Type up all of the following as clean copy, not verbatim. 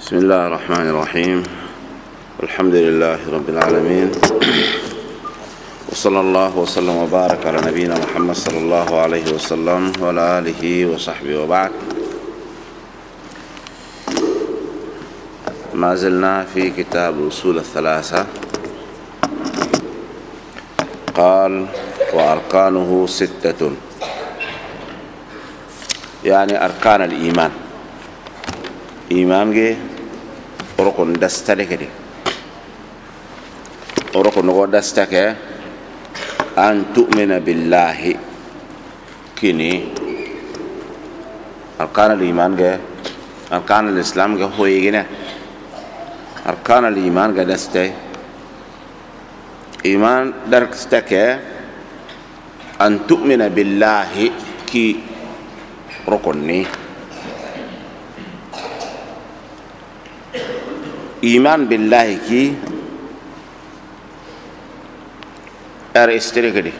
بسم الله الرحمن الرحيم. والحمد لله رب العالمين، وصلى الله وسلم وبارك على نبينا محمد صلى الله عليه وسلم وعلى آله وصحبه وبعد. ما زلنا في كتاب أصول الثلاثة. قال وأركانه 6، يعني أركان الإيمان. إيمان جي ركن دستة كده، ركن نقول دستة أن تؤمن بالله كني. أركان الإيمان جي، أركان الإسلام جي هو يجينا. أركان الإيمان جي دستة إيمان درستك أن تؤمن بالله كي ركني. إيمان بالله كي استريك دي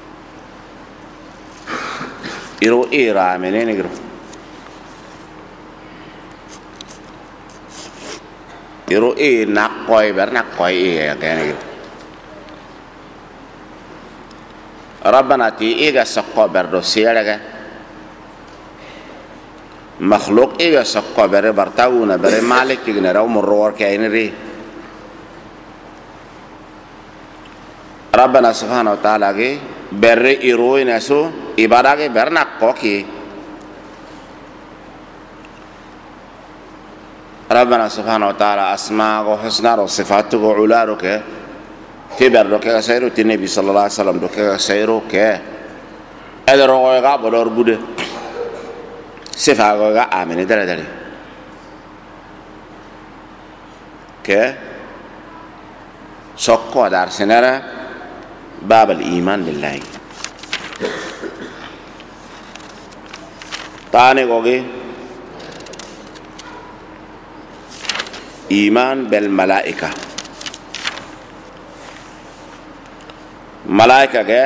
يرو إيرا منين يقرو يرو نقوي برنقوي كان يقرو ربنا تي إيجا سقو بردو سيالك مخلوق إيجا سقو بري برتاونا بري مالك يجنا رو مرور كاين ري. ربنا سبحانه وتعالى بري إيروي نسو إبادة برنا قوكي. ربنا سبحانه وتعالى أسماء وحسنى وصفات وعلا روكي تبر روكي سيرو النبي صلى الله عليه وسلم روكي سيرو كي أدرو غا بدور بود صفات غا آمين دلدلي كي سقو دار سنرا باب الإيمان بالله. تاني قوي إيمان بالملائكة. ملائكة كي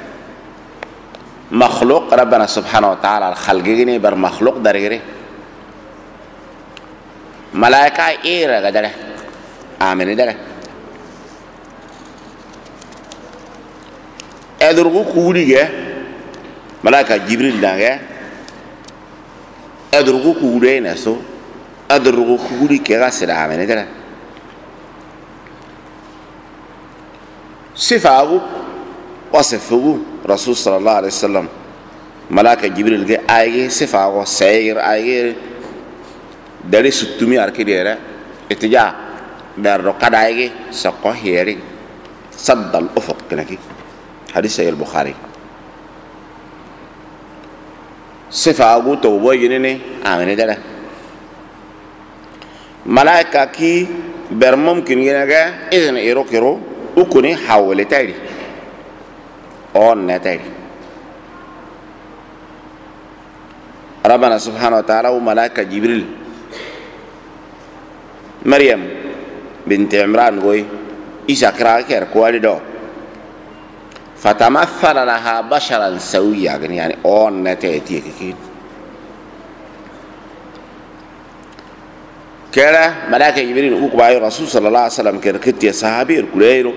مخلوق ربنا سبحانه وتعالى الخلقيني بر مخلوق دريري. ملائكة إيرا قدره آمين دره أدرغو كوري ملائكة جبريل ده أدرغو كوري نسو أدرغو كوري كغاسر آمين دره صفاءه وصفه رسول صلى الله عليه وسلم. ملائكة جبريل جه آيه صفاءه سير آيه dari 600 arkidera اتجاه بالرقاد آيه سقاه هيري صد الأفق كنكي. حديث البخاري. صفاءه توبه ينني آمين دره ملائكة كي برممكن ينجا إذن إيرو وكوني حول تاري أون نتاري. ربنا سبحانه وتعالى وملائكة جبريل مريم بنت عمران قوي إيشا كراكير كوالي دو فتمثل لها بشرا سويا يعني أون نتاري كين كلا ملائكة جبريل أقبع رسول صلى الله عليه وسلم كركت يا صحابي الكليرو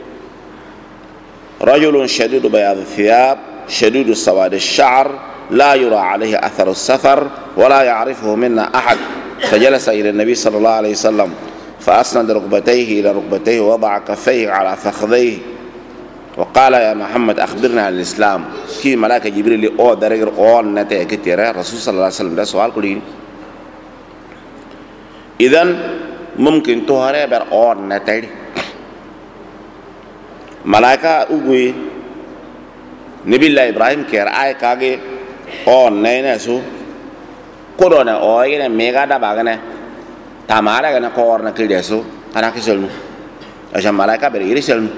رجل شديد بياض الثياب شديد سواد الشعر لا يرى عليه أثر السفر ولا يعرفه منا أحد. فجلس إلى النبي صلى الله عليه وسلم فأسند ركبتيه إلى ركبتيه ووضع كفيه على فخذيه وقال يا محمد أخبرنا عن الإسلام. كي ملائكة جبريل أو درجة أو نتاع كتير رسول صلى الله عليه وسلم ده سؤال كلين. إذن ممكن تهرب بر أو نتاع ملائكة أقوي نبي الله إبراهيم كير آي كاغي أو نينسو كورونا أو ينا ميغا دا باغنا تامارا غنا كورنا كيدسو أنا كيسلمو عشان ملائكة بريري سلمو.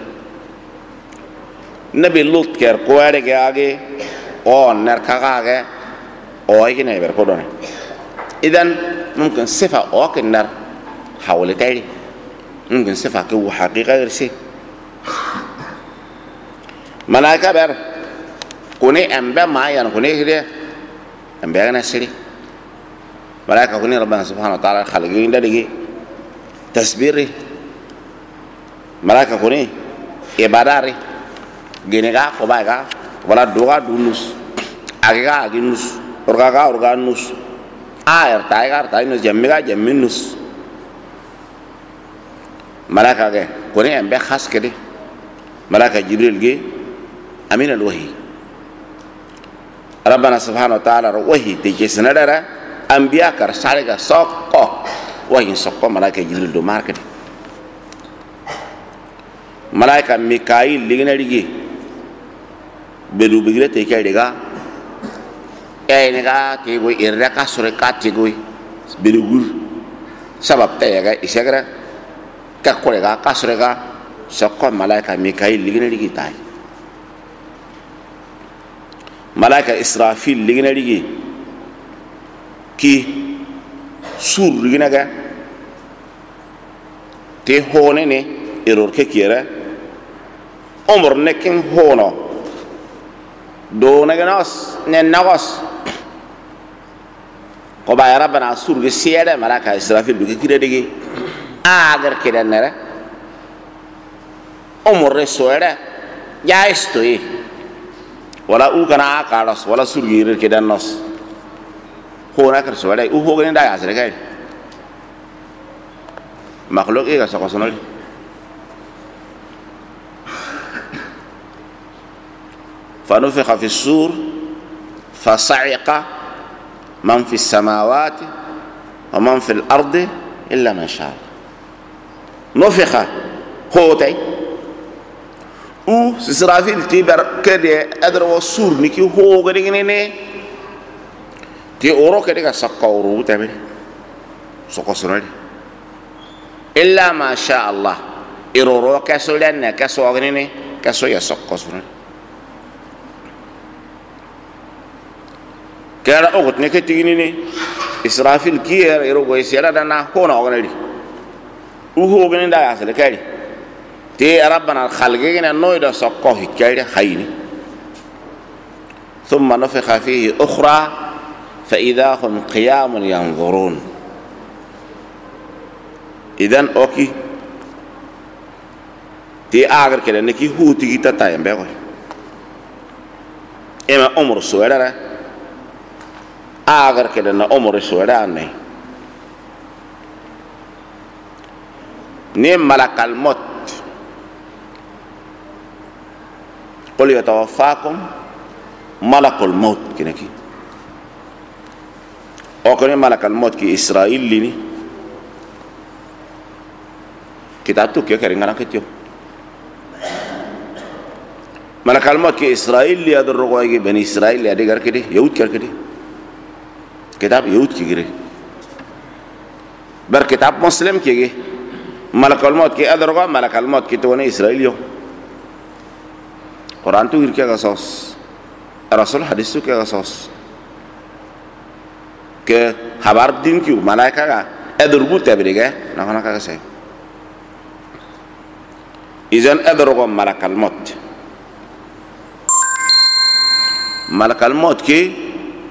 نبي لوط كير كواري كاغي أو نر كاغي أو ينا يبر كورونا. إذن ممكن صفة أو كنر حول تاني ممكن صفة كو حقيقة غير ملائكة بر كوني أمبا ما يعني كوني كده أمبا نسري malaika kuni rabbana subhanahu wa ta'ala khalqi ndadigi tasbiri malaika kuni ibadari genega ko baga wala doga dunus agiga aginus orga nus ayar nus jammiga jamminus malaika ge kuni ambe khas kedi malaika jibril ge amin alwahi rabbana subhanahu wa ta'ala wahi tike sanadara anbiya kar saliga sokko wahi sokko malaika jibril do markedi malaika mikail ligina ligi bedu bigire te kay diga ni ga ke go irra ka sore ka te go bedu gur sabab te ga isagra ka ko ga ka sore ga sokko malaika mikail ligina ligi tay malaika israfil ligina ligi ki sur ligina ga te hone ne error ke kira umur nekin hono do naganos ne nagos ko ba rabbana sur ge siede malaika israfil du ke kire digi agar kire nere umur resoere ya estoy wala u kana akalos wala sur ge ke danos hona kar so dai u ho gani da asre kai makhluk e ga so sonal فنفخ في السور فصعق من في السماوات ومن في الأرض إلا من شاء نفخ هوتي او سرافيل تيبر كده أدرو السور نكي هو غدي ني تي اورو كده سقا اورو تبي سقا سنال إلا ما شاء الله إرورو كسولن كسو غني كسو يسقا سنال kera ogot ne ketini ni israfil kier ero go isera dana hono ognali uho gani da asale kari te rabbana khalqi gina noida sokko hikari hayni thumma nufikha fihi ukhra fa idha hum qiyamun yanzurun idan oki te agar kele ne ki huti kita tayambe ko ema umur suwara agar keda na umur suara ne malakal maut qul yatawaffakum malakul maut kinaki o ko malakal maut ki israil ni kita tu ke keringan ketio malakal maut ki israil li adro go gi bani israil ya de gar kedi yahud kar kedi kitab yahud ki gire bar kitab muslim ki ge malakal maut ki adroga malakal maut ki to ne israil yo quran tu girke ga sos rasul hadis tu ke ga sos ke habar din ki malaika ga adrubu tabriga na kana ka sai izan adroga malakal maut ki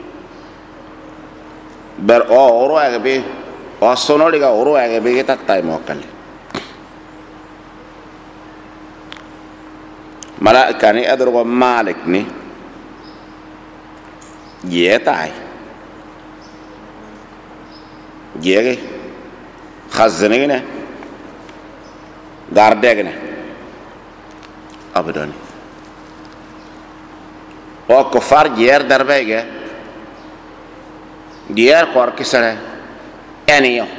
ber oro agbe o sono liga oro agbe ta tay mo kali malaika ni adro malik ni ye tay ye khazne ne garde ne abadan o ko far yer darbege diar kor kisara eniyo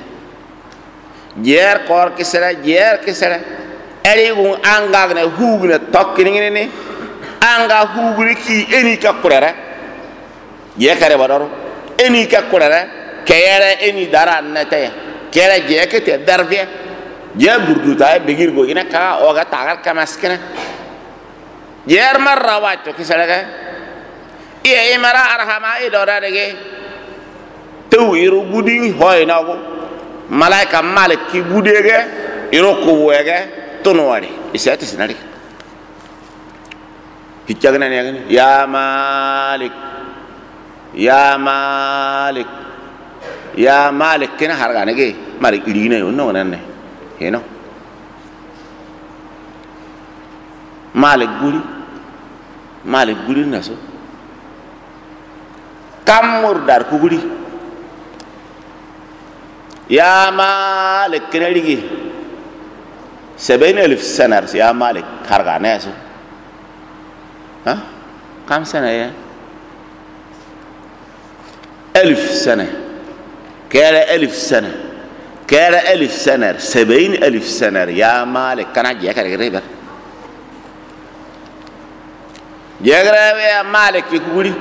diar kor kisara eri gun anga ne hugne tokkini ne anga hugne ki eni ka kurara ye kare badaro eni ka kurara kayere eni dara nete kere je ke te darbe je burdu tay begir go ina ka oga tagar kamaskena yer marra wato kisara ga e imara arhama idora dege tew iro budi hoy nago malaika malik ki budege iro ko wege tono wari isati sinari hicagna ne ya malik ya malik kena harga nege malik irine no nanne heno malik guri naso kamur dar kuguri ya malik kena ligi 70,000 سنة يا مالك harga naso ها كم سنة يا 1000 سنة كلا 1000 سنة كلا 1000 سنة 70,000 سنة يا مالك كان جاك رجيبر جاك يا مالك يقولي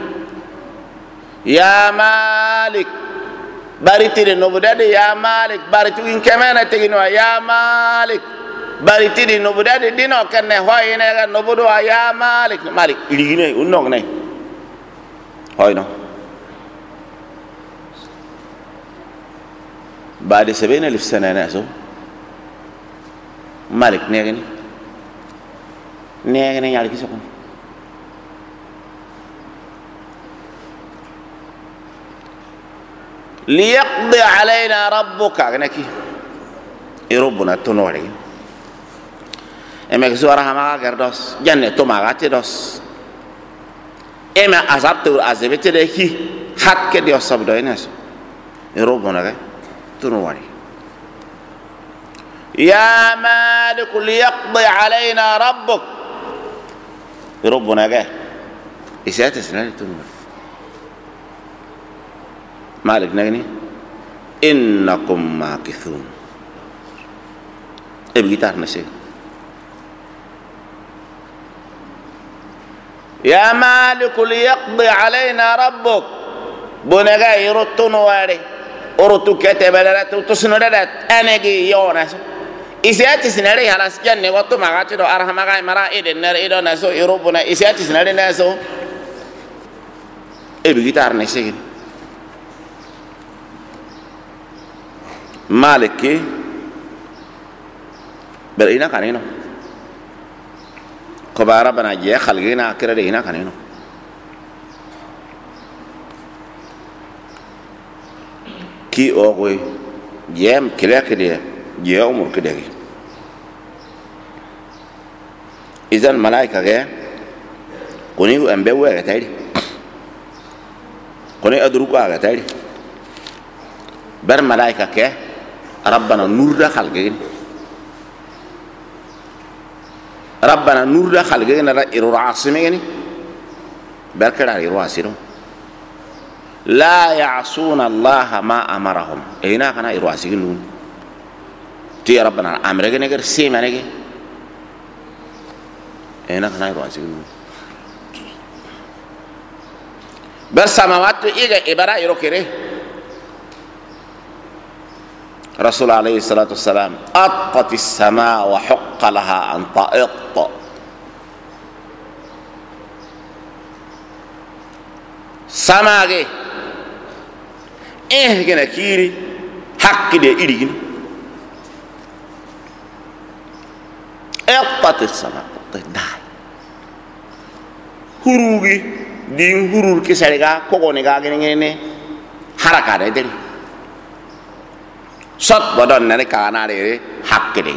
يا مالك بارتي النبضة يا مالك بارتي إن كمان تجينوا يا مالك بارتي النبضة دينو كنا هاي هنا النبضة يا مالك مالك لينه ونوع نه هاي نو بعد 70,000 سنة ناسو مالك نيجني يعني كيسكون ليقضي علينا ربك كنكي ربنا تنوري اما كسورة ما غردوس جنة توما غاتيدوس اما عذاب تو عذابته دهي حد كدي وصب دوينس ربنا تنوري يا مالك ليقضي علينا ربك ربنا جه إساتسنا تنوري مالك نغني إنكم ماكثون ابغي تارنسي يا مالك ليقضي علينا ربك بنغا يرتون واري أرتو كتب لرات تسندرات أنجي يونس إسياتي سنري خلاص جنة وقت ما قاتلوا أرحم غاي مرا إدنر إدو نسو يروبنا إسياتي سنري نسو ابغي تارنسي مالك برينا كانينو كبارا بنا جي خلقينا كرا دينا كانينو كي اوغوي جيم كلا كده جي عمر كده اذا الملائكه جاء كونيو امبيو غتايدي كوني ادروكو غتايدي بر ملائكه كه ربنا نور ده خلقين ربنا نور ده خلقين الرعاسمين بركة الرعاسين لا يعصون الله ما أمرهم هنا كنا الرعاسين تي ربنا أمرك نجر سيما نجي هنا كنا الرعاسين بس سماوات إيجا إبرة يروكيره رسول عليه الصلاة والسلام أطت السماء وحق لها أن تأط سماء إيه كنا كيري حق دي إيرين أطت السماء داي هروغي دين هرور كسرقا كوكونيغا كنيني حركة دي صد بدن نري كانا ري حق دي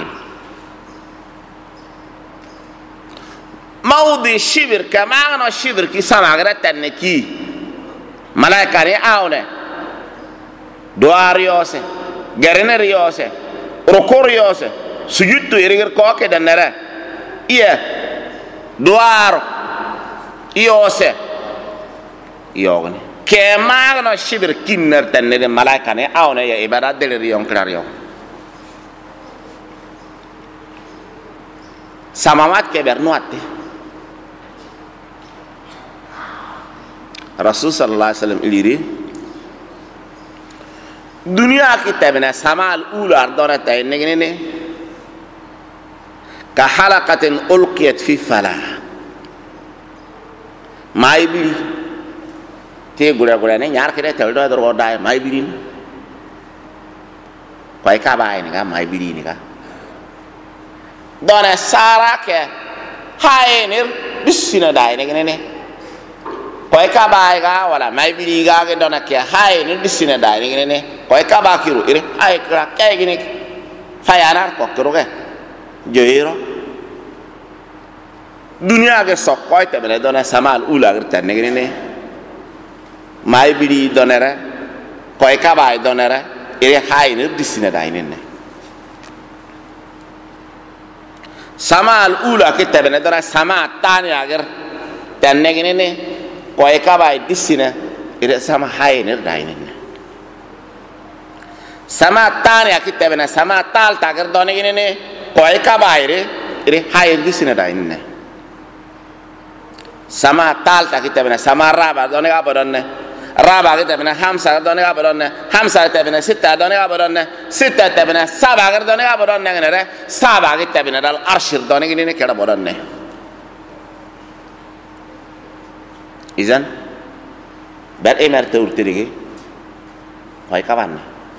موضي شبر كما أنا شبر كي سماغرة تنكي ملاك ري آونه دواريوسه غرينريوسه ركوريوسه سجود يرير كوكي دنرا إيه دوار يوسه يوغني كما أنا شبر كينر تنري ملاك ري آونه يا إبادة دلريون كلاريون سماوات كبر نواتي رسول صلى الله عليه وسلم إليري دنيا كتابنا سما الأولى أردنا تاينيني كحلقة ألقيت في فلا ما يبلي تي غورا غورا ني ñaar kede tel do do day may bilin koy ka bay ni ga may bilini ga dona sara ke hayenir bisina day ne ne koy ka bay ga wala may bili ga ke dona ke hayenir bisina day ne ne ko e kabakiru ire ay kra kay gini fayanar ko kro ge joiro dunia ge sokko te bele dona samal ula gerta ne gini ne mai biri donere ko e kabay donere ire hay ne disina dayne ne samal ula ke te bele dona sama tani agar tan ne gini ne ko e kabay disina ire sama hay ne dayne ne sama tani akite bena sama tal tagar done gini ne ko e kabay ire hay disina dayne ne sama tal takite bena sama raba done ga bodonne raba kite bena hamsa done ga bodonne hamsa kite bena sita done ga bodonne sita kite bena saba ga done ga bodonne ngere saba kite bena dal arshir done gini ne keda bodonne izan ber emerte urtirigi koy kabanne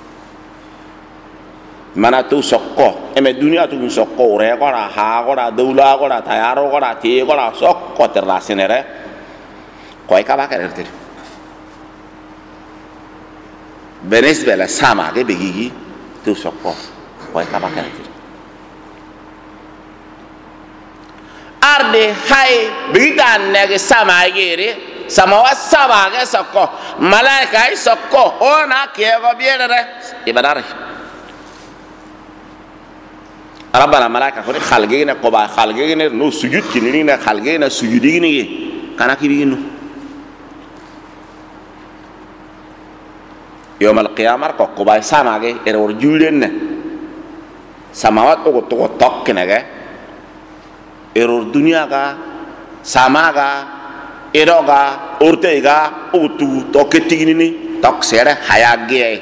mana tu sokko eme dunia tu sokko re ko ra ha ko ra dawla ko ra tayaro ko ra ti ko ra sokko terlasinere koy ka ba kertir benes bela sama ke begigi tu sokko koy ka ba kertir arde hay bigitan ne sama gere sama wasaba ke sokko malaika sokko ona ke go biere ibadare rabbana malaika ko khalgeena ko ba khalgeena no sujud kinini na khalgeena sujudi ni kana kibinu yawm al qiyamah ko ba sama ge eror julen ne samawat ko to tok ne ge eror dunia ga sama ga eroga urtega utu to ketigini ni tok sere hayage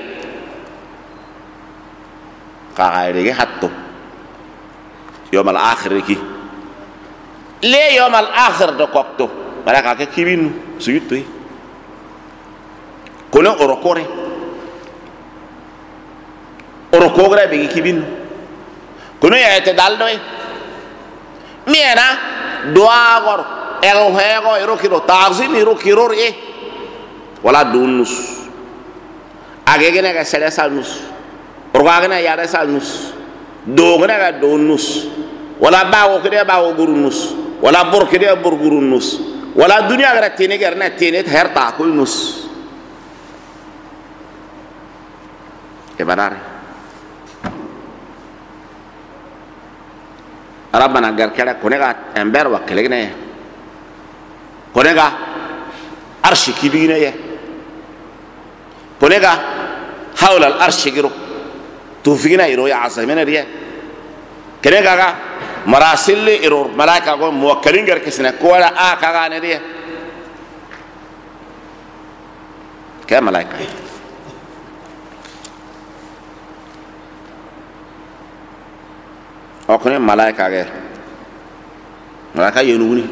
ka ge hatto يوم الآخر كي ليه يوم الآخر ده كوكتو ملاك كي كيبين سيوتوي كونه أوروكوري أوروكوغرا بيجي كيبين كونه يعتدال دوي مينا دواغور إلهيغو يروكيرو تاغزين يروكيرو إيه ولا دونوس أجيجنا كسر سالنوس أورغانا يارا سالنوس dogna ga donus wala bawo kede bawo gurunus wala bor kede bor gurunus wala dunia ga tene ga na tene herta kulnus e badare rabbana gar kala konega ember wa kelegne konega arshi kibine ye konega hawla al arshi giro توفينا يرو يا عاصمنا ريا كده كاغا مراسل يرو ملائكه كو موكلين غير كسنا كولا كاغا نريا كم ملائكه أكون ملائكه غير ملائكه ينوني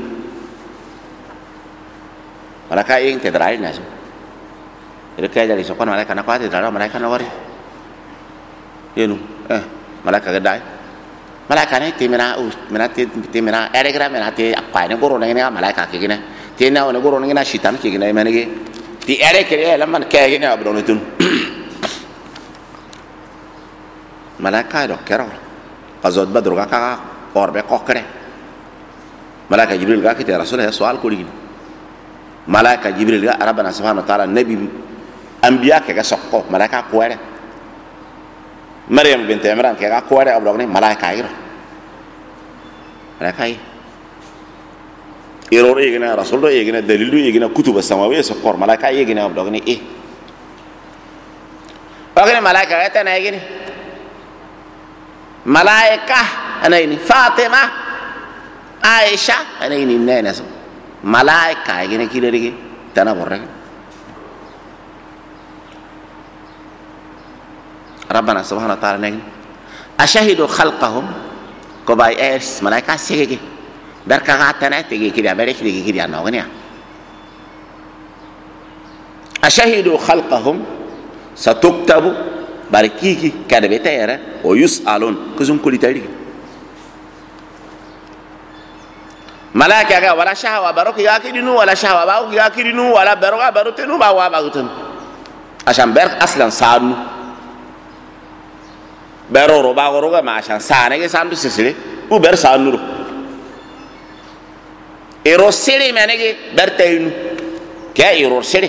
ملائكه ين تدراي ناس ركاي جالي سكون ملائكه نقات تدراي ملائكه نوري yenu malaka gadai malaka ne timina timina eregra mena te apa ne goro ne malaka ke gina te na ne goro ne shitan ke gina mena ge ti ere ke la man ke gina abro ne tun malaka do kero azod badru ga ka orbe kokre malaka jibril ga ke te rasul ya soal ko ligi malaka jibril ga rabbana subhanahu wa ta'ala nabi anbiya ke ga sokko malaka ko ere مريم بنت عمران كي قواري أبلغني ملاك عير ملاك عير إيرور إيجنا رسول إيجنا دليل إيجنا كتب السماوية سكور ملاك عير إيجنا أبلغني إيه أغني ملاك عير أنا إيجني ملاكة أنا إني فاطمة عائشة أنا إني ناس ملاك إيجنا كده رجع تنا برا ربنا سبحانه وتعالى نجم أشهدوا خلقهم كباي إيرس ملاك سيجي بركاتنا تيجي كده بريش تيجي كده نوغنيا أشهدوا خلقهم ستكتب barikiki kada beta yara o yusalun kuzum kuli tari malaka ga wala shahwa baroki ga kidinu wala shahwa ba ga kidinu wala baroka barutenu ba wa bagutun asham ber aslan sanu bero ro ba ro ga ma shan sane ge sandu sisire u ber sanuru ero sele menege ber taynu ke ero sele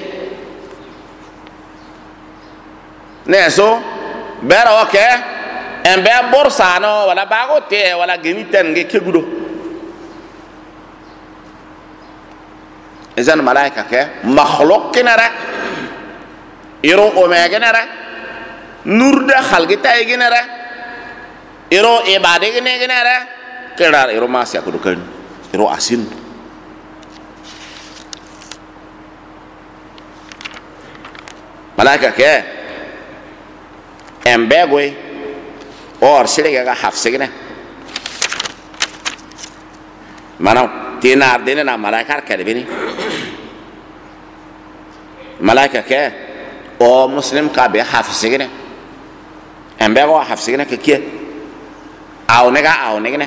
ne so bero ke en be bor sano wala bago te wala geniten ge kegudo izan malaika ke makhluk kinara ero omega nara nurda khalgita iginara ero ibade ginara kedar ero masya kudu kan ero asin malaika ke embegwe or sirega ga hafsigina mana tinar dene na malaika kadibini malaika ke o muslim ka be hafsigina embego hafsigina ke kie aw nega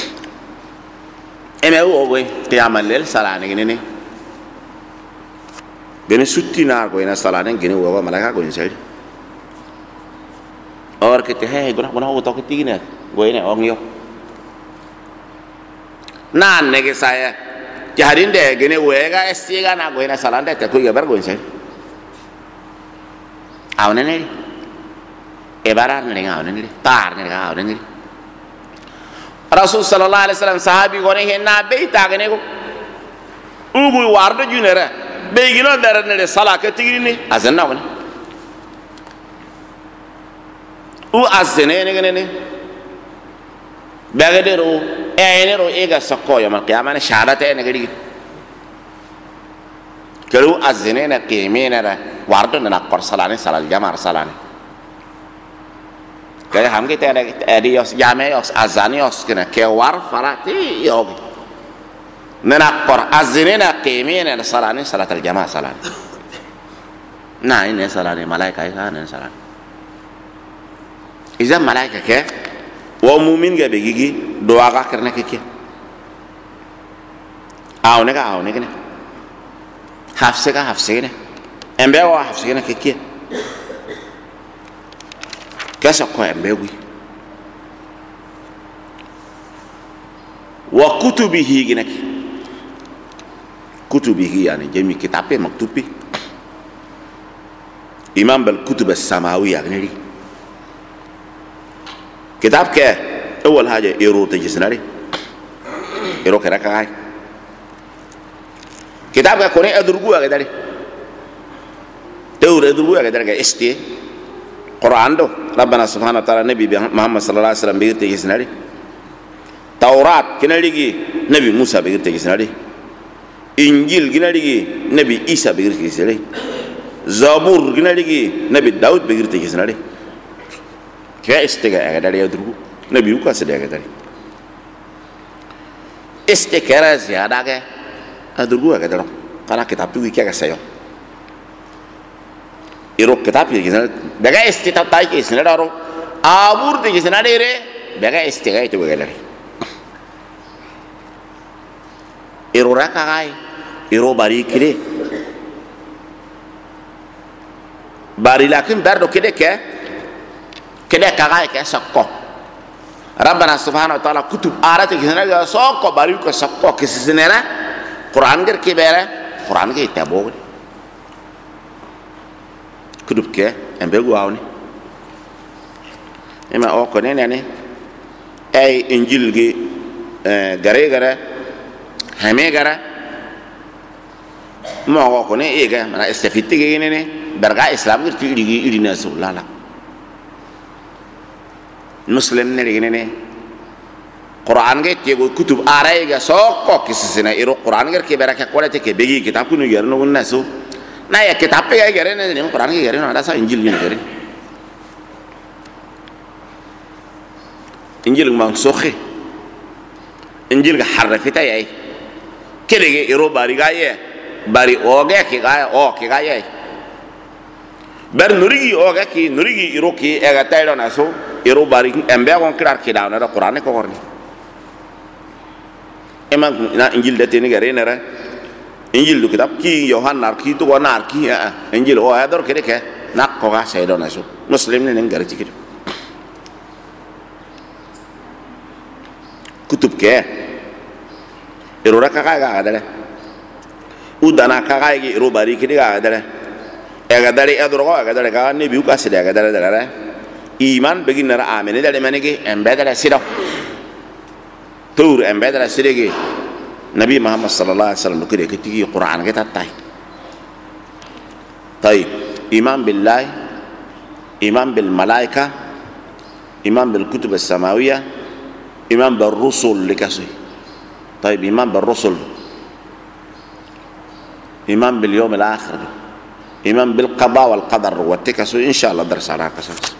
eme o we te amalel salane gine bene sutti na go ina salane gine wo malaika go insel or ke te he gona o to ke tigine go ina ongyo nan nege saya jaharin de gine wega estiga na go ina salande te ko ga ber go insel awnene ebarar nere awnene tar nere awnene rasul sallallahu alaihi wasallam sahabi gone henna beita gane ko ugu wardo junere be gino dara nere salaka tigini azanna wona u azene ne gane ne bagadero enero ega sakko yama qiyamane shahadate ne gadi kelu azene ne qimena ra wardo na qor salane salal jamar salane kaya ham kita ada yos jame yos azani yos kena kewar farati yogi nena qor azene na qimena salane salat al jama salane nah ini salane malaika ini salane iza malaika ke wa mu'min ga be gigi doa ga karna ke ke awne ne hafse ne embe wa hafse ne ke kasa ko embe wi wa kutubihi ginak kutubihi yani jami kitabe maktubi imam bal kutub as-samawiyya gnari kitab ke awal haja ero tajisnari ero kera kai kitab ka kone adurgu aga dari tawre adurgu aga dari esti Quran do Rabbana subhanahu wa ta'ala nabi Muhammad sallallahu alaihi wasallam bigirte gisnari Taurat kinaligi nabi Musa bigirte gisnari Injil kinaligi nabi Isa bigirte gisnari Zabur kinaligi nabi Daud bigirte gisnari kaya istega aga dari adurgu nabi uka sede aga dari istikara ziyada ga adurgu aga dari karena kitab tu kya sayo iro kitab ye gisna daga istita tai ke gisna daro abur de gisna dere daga istiga itu gele iro rakagai iro bari kire bari lakin dardo kede kagai ke sakko rabbana subhanahu wa ta'ala kutub arate gisna ga sakko bari ko sakko ke sinera quran ger ke bere quran ge tabo kudub ke embe guawni ema o ko nene ay injil gi gare hame gara mo ko ne ega mana istafiti ge nene berga islam gi tigi idina sulala muslim ne nene quran ge tego kutub arai ga sokko kisina iro quran ger ke beraka quality ke begi kitab kunu ger no nasu na ya kitab ya gere ne Quran ge gere no ada sa injil ni gere injil mansukh injil ga harfita ya kede ge iro bari ga ye bari oge ki ga o ki ga ye ber nurigi oge ki nurigi iro ki e ga tayro na so iro bari embe gon kirar ki da na Quran ko gorni emang na injil de teni gere ne ra injil du kitab ki yohanna ki to wana ki injil o ador kede ke nak ko ga saydo na so muslim ne ngar ci كتب كه إرورا كاكا هذا ودنا كاكا يجي إرو باري كده هذا أقدر أدركه أقدر كا نبيو كاسد أقدر ده إيمان بيجي نرى آمنه ده لمن يجي أمبادر سيرة تور أمبادر سيرة نبي محمد صلى الله عليه وسلم كده كتيجي القرآن كده تاي طيب إيمان بالله إيمان بالملائكة إيمان بالكتب السماوية إيمان بالرسل لكسي طيب إيمان بالرسل إيمان باليوم الآخر إيمان بالقضاء والقدر والتكسو إن شاء الله درس على كسر